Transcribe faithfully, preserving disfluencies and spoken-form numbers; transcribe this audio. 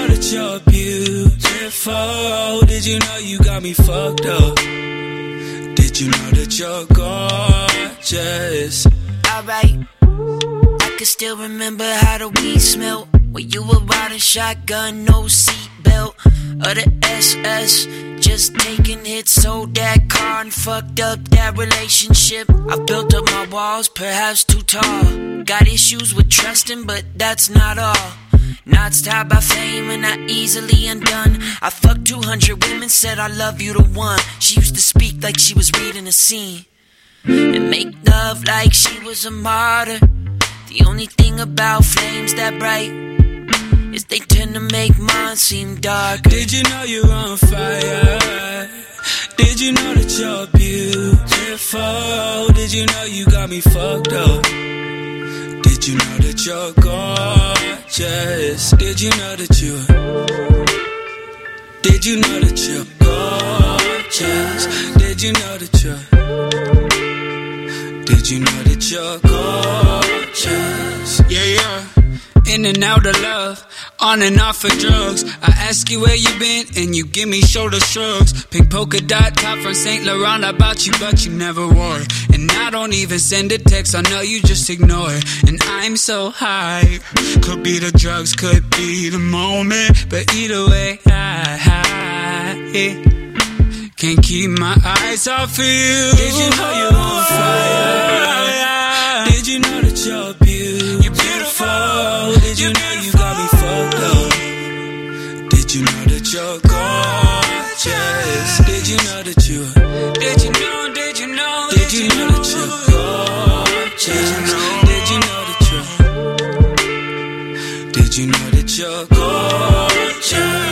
know that you're beautiful? Did you know you got me fucked up? Did you know that you're gorgeous? Alright, I can still remember how the weed smelled when you were riding shotgun, no seatbelt. Or the S S, just taking hits, sold that car and fucked up that relationship. I built up my walls, perhaps too tall. Got issues with trusting, but that's not all. Not stopped by fame and not easily undone. I fucked two hundred women, said I love you to one. She used to speak like she was reading a scene and make love like she was a martyr. The only thing about flames that bright is they tend to make mine seem darker. Did you know you're on fire? Did you know that you're beautiful? Did you know you got me fucked up? Did you know that you're gorgeous? Did you know that you're Did you know that you're gorgeous? Did you know that you're Did you know that you're gorgeous? Yeah, yeah. In and out of love, on and off of drugs. I ask you where you been, and you give me shoulder shrugs. Pink polka dot top from Saint Laurent. I bought you, but you never wore it. And I don't even send a text, I know you just ignore it. And I'm so high, could be the drugs, could be the moment. But either way, I, I can't keep my eyes off of you. Did you know you're on fire? Did you know that you're beautiful? You're beautiful. Did you know you got me fucked up? Did you know that you're gorgeous? Did you know that you're Did you know, did you know, did you know that you're gorgeous? Did you know that you're Did you know that you're gorgeous?